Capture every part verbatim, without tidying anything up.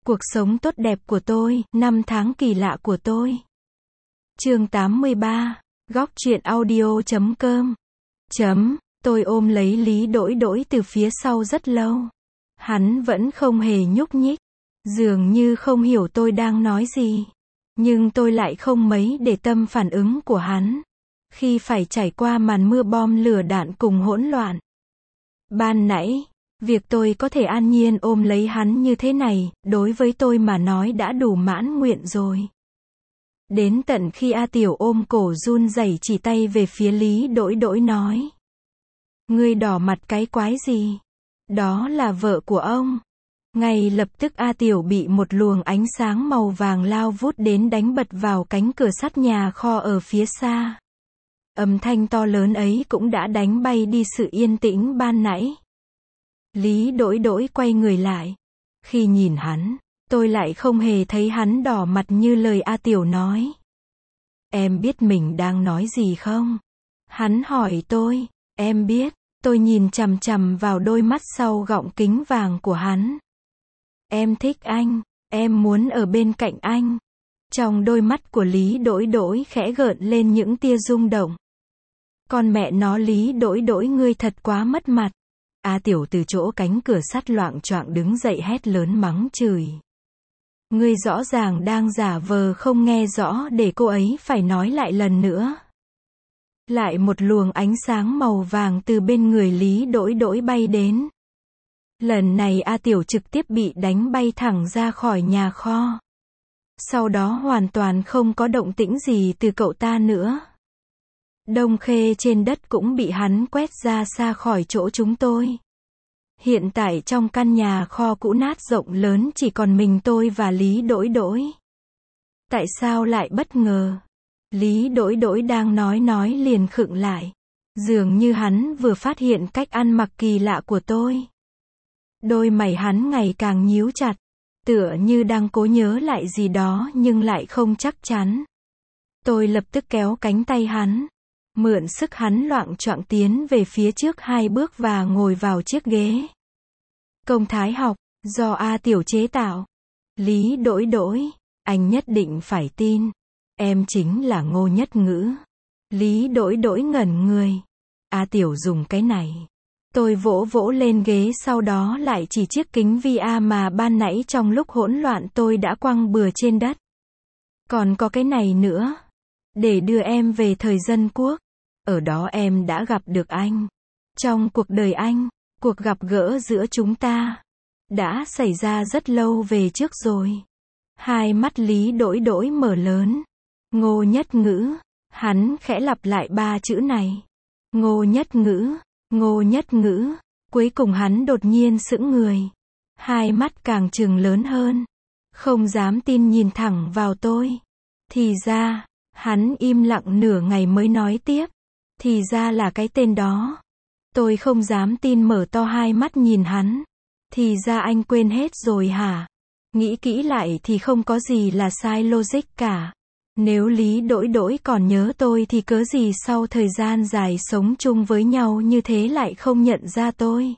Cuộc sống tốt đẹp của tôi, năm tháng kỳ lạ của tôi. Chương tám mươi ba, góc truyện audio chấm com. Chấm, tôi ôm lấy Lý Đỗi Đỗi từ phía sau rất lâu. Hắn vẫn không hề nhúc nhích, dường như không hiểu tôi đang nói gì. Nhưng tôi lại không mấy để tâm phản ứng của hắn, khi phải trải qua màn mưa bom lửa đạn cùng hỗn loạn. Ban nãy, việc tôi có thể an nhiên ôm lấy hắn như thế này, đối với tôi mà nói đã đủ mãn nguyện rồi. Đến tận khi A Tiểu ôm cổ run rẩy chỉ tay về phía Lý Đỗi Đỗi nói: "Ngươi đỏ mặt cái quái gì? Đó là vợ của ông." Ngay lập tức A Tiểu bị một luồng ánh sáng màu vàng lao vút đến đánh bật vào cánh cửa sắt nhà kho ở phía xa. Âm thanh to lớn ấy cũng đã đánh bay đi sự yên tĩnh ban nãy. Lý Đỗi Đỗi quay người lại. Khi nhìn hắn, tôi lại không hề thấy hắn đỏ mặt như lời A Tiểu nói. "Em biết mình đang nói gì không?" Hắn hỏi tôi. "Em biết." Tôi nhìn chằm chằm vào đôi mắt sau gọng kính vàng của hắn. "Em thích anh, em muốn ở bên cạnh anh." Trong đôi mắt của Lý Đỗi Đỗi khẽ gợn lên những tia rung động. "Con mẹ nó Lý Đỗi Đỗi, ngươi thật quá mất mặt." A Tiểu từ chỗ cánh cửa sắt loạng choạng đứng dậy hét lớn mắng chửi. "Ngươi rõ ràng đang giả vờ không nghe rõ để cô ấy phải nói lại lần nữa." Lại một luồng ánh sáng màu vàng từ bên người Lý Đỗi Đỗi bay đến. Lần này A Tiểu trực tiếp bị đánh bay thẳng ra khỏi nhà kho. Sau đó hoàn toàn không có động tĩnh gì từ cậu ta nữa. Đông khê trên đất cũng bị hắn quét ra xa khỏi chỗ chúng tôi. Hiện tại trong căn nhà kho cũ nát rộng lớn chỉ còn mình tôi và Lý Đỗi Đỗi. Tại sao lại bất ngờ? Lý Đỗi Đỗi đang nói nói liền khựng lại. Dường như hắn vừa phát hiện cách ăn mặc kỳ lạ của tôi. Đôi mày hắn ngày càng nhíu chặt, tựa như đang cố nhớ lại gì đó nhưng lại không chắc chắn. Tôi lập tức kéo cánh tay hắn, mượn sức hắn loạng choạng tiến về phía trước hai bước và ngồi vào chiếc ghế. Công thái học, do A Tiểu chế tạo. Lý Đỗi Đỗi, anh nhất định phải tin. Em chính là Ngô Nhất Ngữ. Lý Đỗi Đỗi ngẩn người. A Tiểu dùng cái này. Tôi vỗ vỗ lên ghế, sau đó lại chỉ chiếc kính vi a mà ban nãy trong lúc hỗn loạn tôi đã quăng bừa trên đất. Còn có cái này nữa. Để đưa em về thời Dân Quốc. Ở đó em đã gặp được anh. Trong cuộc đời anh, cuộc gặp gỡ giữa chúng ta đã xảy ra rất lâu về trước rồi. Hai mắt Lý Đỗi Đỗi mở lớn. Ngô Nhất Ngữ. Hắn khẽ lặp lại ba chữ này. Ngô Nhất Ngữ. Ngô Nhất Ngữ. Cuối cùng hắn đột nhiên sững người. Hai mắt càng trừng lớn hơn. Không dám tin nhìn thẳng vào tôi. Thì ra, hắn im lặng nửa ngày mới nói tiếp. Thì ra là cái tên đó. Tôi không dám tin mở to hai mắt nhìn hắn. Thì ra anh quên hết rồi hả? Nghĩ kỹ lại thì không có gì là sai logic cả. Nếu Lý Đỗi Đỗi còn nhớ tôi thì cớ gì sau thời gian dài sống chung với nhau như thế lại không nhận ra tôi.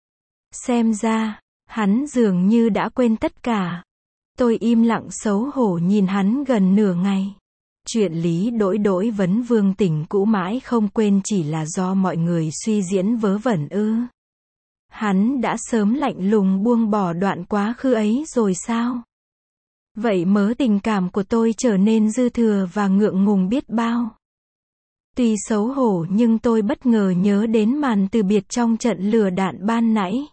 Xem ra, hắn dường như đã quên tất cả. Tôi im lặng xấu hổ nhìn hắn gần nửa ngày. Chuyện Lý Đỗi Đỗi vấn vương tình cũ mãi không quên chỉ là do mọi người suy diễn vớ vẩn ư? Hắn đã sớm lạnh lùng buông bỏ đoạn quá khứ ấy rồi sao? Vậy mớ tình cảm của tôi trở nên dư thừa và ngượng ngùng biết bao. Tuy xấu hổ nhưng tôi bất ngờ nhớ đến màn từ biệt trong trận lửa đạn ban nãy.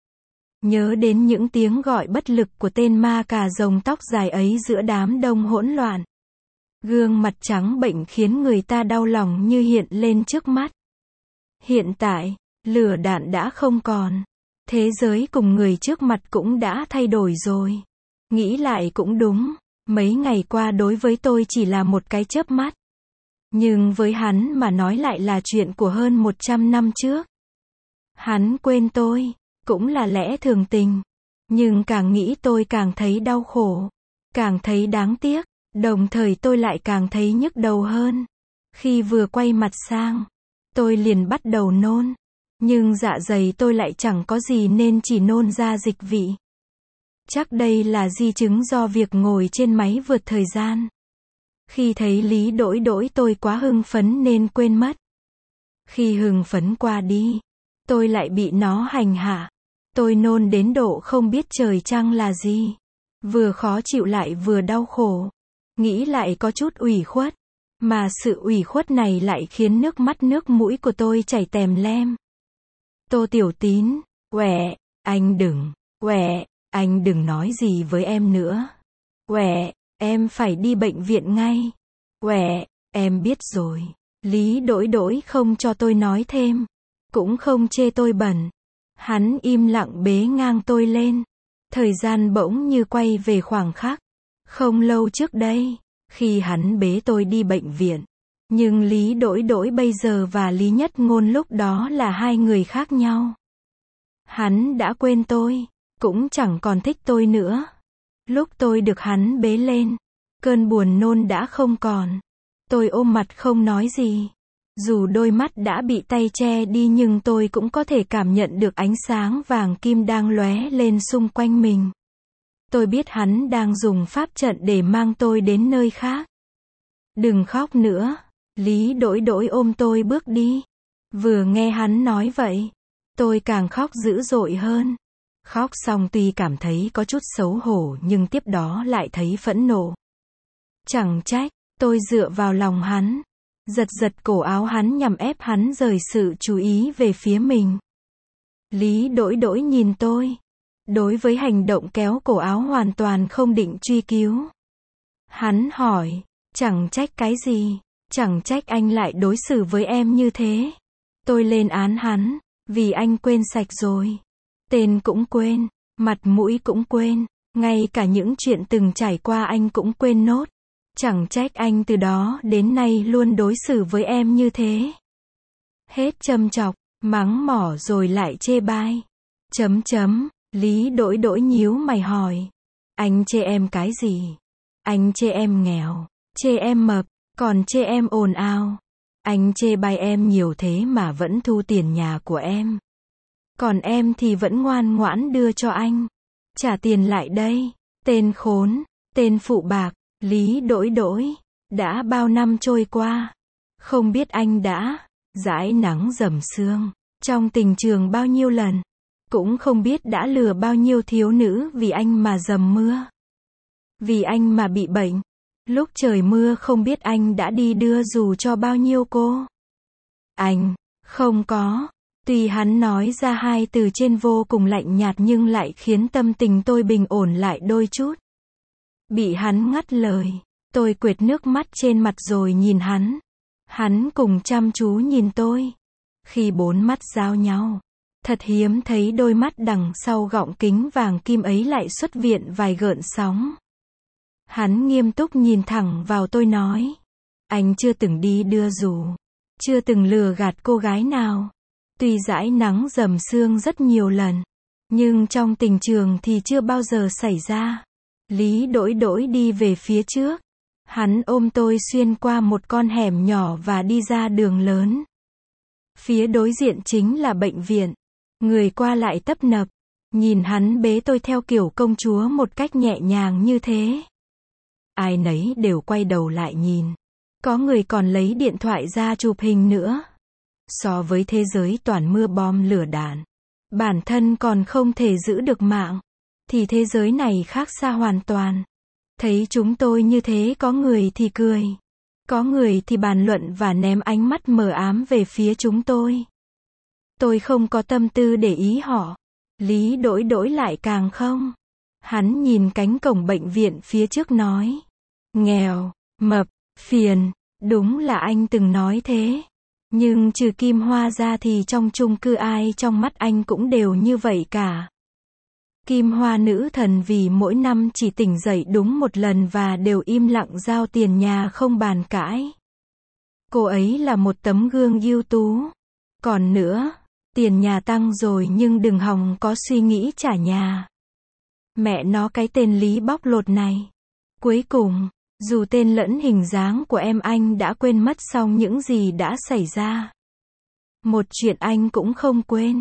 Nhớ đến những tiếng gọi bất lực của tên ma cà rồng tóc dài ấy giữa đám đông hỗn loạn. Gương mặt trắng bệnh khiến người ta đau lòng như hiện lên trước mắt. Hiện tại, lửa đạn đã không còn. Thế giới cùng người trước mặt cũng đã thay đổi rồi. Nghĩ lại cũng đúng, mấy ngày qua đối với tôi chỉ là một cái chớp mắt. Nhưng với hắn mà nói lại là chuyện của hơn một trăm năm trước. Hắn quên tôi, cũng là lẽ thường tình. Nhưng càng nghĩ tôi càng thấy đau khổ, càng thấy đáng tiếc, đồng thời tôi lại càng thấy nhức đầu hơn. Khi vừa quay mặt sang, tôi liền bắt đầu nôn. Nhưng dạ dày tôi lại chẳng có gì nên chỉ nôn ra dịch vị. Chắc đây là di chứng do việc ngồi trên máy vượt thời gian. Khi thấy Lý Đỗi Đỗi tôi quá hưng phấn nên quên mất. Khi hưng phấn qua đi, tôi lại bị nó hành hạ. Tôi nôn đến độ không biết trời trăng là gì. Vừa khó chịu lại vừa đau khổ. Nghĩ lại có chút ủy khuất. Mà sự ủy khuất này lại khiến nước mắt nước mũi của tôi chảy tèm lem. Tô Tiểu Tín, quẹ, anh đừng, quẹ, anh đừng nói gì với em nữa. Quẹ, em phải đi bệnh viện ngay. Quẹ, em biết rồi. Lý Đỗi Đỗi không cho tôi nói thêm. Cũng không chê tôi bẩn. Hắn im lặng bế ngang tôi lên. Thời gian bỗng như quay về khoảng khắc. Không lâu trước đây, khi hắn bế tôi đi bệnh viện. Nhưng Lý Đỗi Đỗi bây giờ và Lý Nhất Ngôn lúc đó là hai người khác nhau. Hắn đã quên tôi, cũng chẳng còn thích tôi nữa. Lúc tôi được hắn bế lên, cơn buồn nôn đã không còn. Tôi ôm mặt không nói gì. Dù đôi mắt đã bị tay che đi nhưng tôi cũng có thể cảm nhận được ánh sáng vàng kim đang lóe lên xung quanh mình. Tôi biết hắn đang dùng pháp trận để mang tôi đến nơi khác. Đừng khóc nữa. Lý Đỗi Đỗi ôm tôi bước đi. Vừa nghe hắn nói vậy, tôi càng khóc dữ dội hơn. Khóc xong tuy cảm thấy có chút xấu hổ nhưng tiếp đó lại thấy phẫn nộ. Chẳng trách, tôi dựa vào lòng hắn, giật giật cổ áo hắn nhằm ép hắn rời sự chú ý về phía mình. Lý Đỗi Đỗi nhìn tôi. Đối với hành động kéo cổ áo hoàn toàn không định truy cứu. Hắn hỏi, chẳng trách cái gì, chẳng trách anh lại đối xử với em như thế. Tôi lên án hắn, vì anh quên sạch rồi. Tên cũng quên, mặt mũi cũng quên, ngay cả những chuyện từng trải qua anh cũng quên nốt. Chẳng trách anh từ đó đến nay luôn đối xử với em như thế. Hết châm chọc, mắng mỏ rồi lại chê bai. Chấm chấm. Lý Đỗi Đỗi nhíu mày hỏi. Anh chê em cái gì? Anh chê em nghèo, chê em mập, còn chê em ồn ào. Anh chê bai em nhiều thế mà vẫn thu tiền nhà của em. Còn em thì vẫn ngoan ngoãn đưa cho anh. Trả tiền lại đây. Tên khốn, tên phụ bạc, Lý Đỗi Đỗi. Đã bao năm trôi qua. Không biết anh đã dãi nắng dầm sương trong tình trường bao nhiêu lần. Cũng không biết đã lừa bao nhiêu thiếu nữ vì anh mà dầm mưa. Vì anh mà bị bệnh. Lúc trời mưa không biết anh đã đi đưa dù cho bao nhiêu cô. Anh, không có. Tuy hắn nói ra hai từ trên vô cùng lạnh nhạt nhưng lại khiến tâm tình tôi bình ổn lại đôi chút. Bị hắn ngắt lời, tôi quệt nước mắt trên mặt rồi nhìn hắn. Hắn cùng chăm chú nhìn tôi. Khi bốn mắt giao nhau, thật hiếm thấy đôi mắt đằng sau gọng kính vàng kim ấy lại xuất hiện vài gợn sóng. Hắn nghiêm túc nhìn thẳng vào tôi nói. Anh chưa từng đi đưa dù. Chưa từng lừa gạt cô gái nào. Tuy dãi nắng dầm sương rất nhiều lần. Nhưng trong tình trường thì chưa bao giờ xảy ra. Lý Đỗi Đỗi đi về phía trước. Hắn ôm tôi xuyên qua một con hẻm nhỏ và đi ra đường lớn. Phía đối diện chính là bệnh viện. Người qua lại tấp nập. Nhìn hắn bế tôi theo kiểu công chúa một cách nhẹ nhàng như thế. Ai nấy đều quay đầu lại nhìn. Có người còn lấy điện thoại ra chụp hình nữa. So với thế giới toàn mưa bom lửa đạn, bản thân còn không thể giữ được mạng, thì thế giới này khác xa hoàn toàn. Thấy chúng tôi như thế có người thì cười. Có người thì bàn luận và ném ánh mắt mờ ám về phía chúng tôi. Tôi không có tâm tư để ý họ. Lý Đỗi Đỗi lại càng không. Hắn nhìn cánh cổng bệnh viện phía trước nói. Nghèo, mập, phiền, đúng là anh từng nói thế. Nhưng trừ Kim Hoa ra thì trong chung cư ai trong mắt anh cũng đều như vậy cả. Kim Hoa nữ thần vì mỗi năm chỉ tỉnh dậy đúng một lần và đều im lặng giao tiền nhà không bàn cãi. Cô ấy là một tấm gương ưu tú. Còn nữa, tiền nhà tăng rồi nhưng đừng hòng có suy nghĩ trả nhà. Mẹ nó cái tên Lý bóc lột này. Cuối cùng, dù tên lẫn hình dáng của em anh đã quên mất xong những gì đã xảy ra. Một chuyện anh cũng không quên.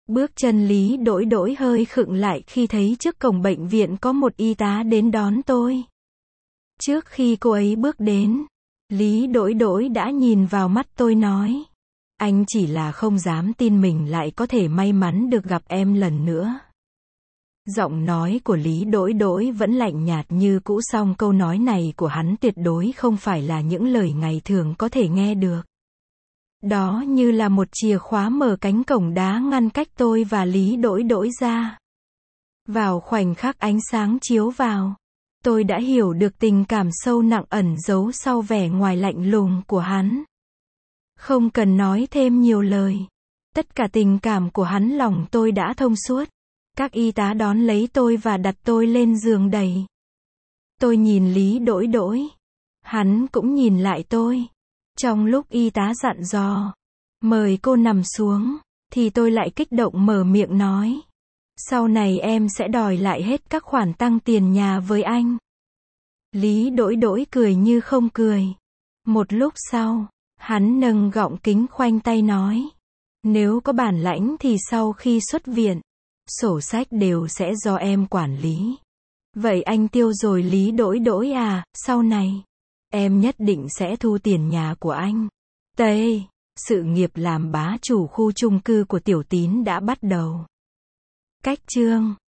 Bước chân Lý Đỗi Đỗi hơi khựng lại khi thấy trước cổng bệnh viện có một y tá đến đón tôi. Trước khi cô ấy bước đến, Lý Đỗi Đỗi đã nhìn vào mắt tôi nói. Anh chỉ là không dám tin mình lại có thể may mắn được gặp em lần nữa. Giọng nói của Lý Đỗi Đỗi vẫn lạnh nhạt như cũ, song câu nói này của hắn tuyệt đối không phải là những lời ngày thường có thể nghe được. Đó như là một chìa khóa mở cánh cổng đá ngăn cách tôi và Lý Đỗi Đỗi ra. Vào khoảnh khắc ánh sáng chiếu vào, tôi đã hiểu được tình cảm sâu nặng ẩn giấu sau vẻ ngoài lạnh lùng của hắn. Không cần nói thêm nhiều lời. Tất cả tình cảm của hắn lòng tôi đã thông suốt. Các y tá đón lấy tôi và đặt tôi lên giường đầy. Tôi nhìn Lý Đỗi Đỗi. Hắn cũng nhìn lại tôi. Trong lúc y tá dặn dò, mời cô nằm xuống, thì tôi lại kích động mở miệng nói. Sau này em sẽ đòi lại hết các khoản tăng tiền nhà với anh. Lý Đỗi Đỗi cười như không cười. Một lúc sau, hắn nâng gọng kính khoanh tay nói. Nếu có bản lãnh thì sau khi xuất viện, sổ sách đều sẽ do em quản lý. Vậy anh Tiêu rồi Lý Đỗi Đỗi à, sau này, em nhất định sẽ thu tiền nhà của anh. Tê, sự nghiệp làm bá chủ khu chung cư của Tiểu Tín đã bắt đầu. Cách chương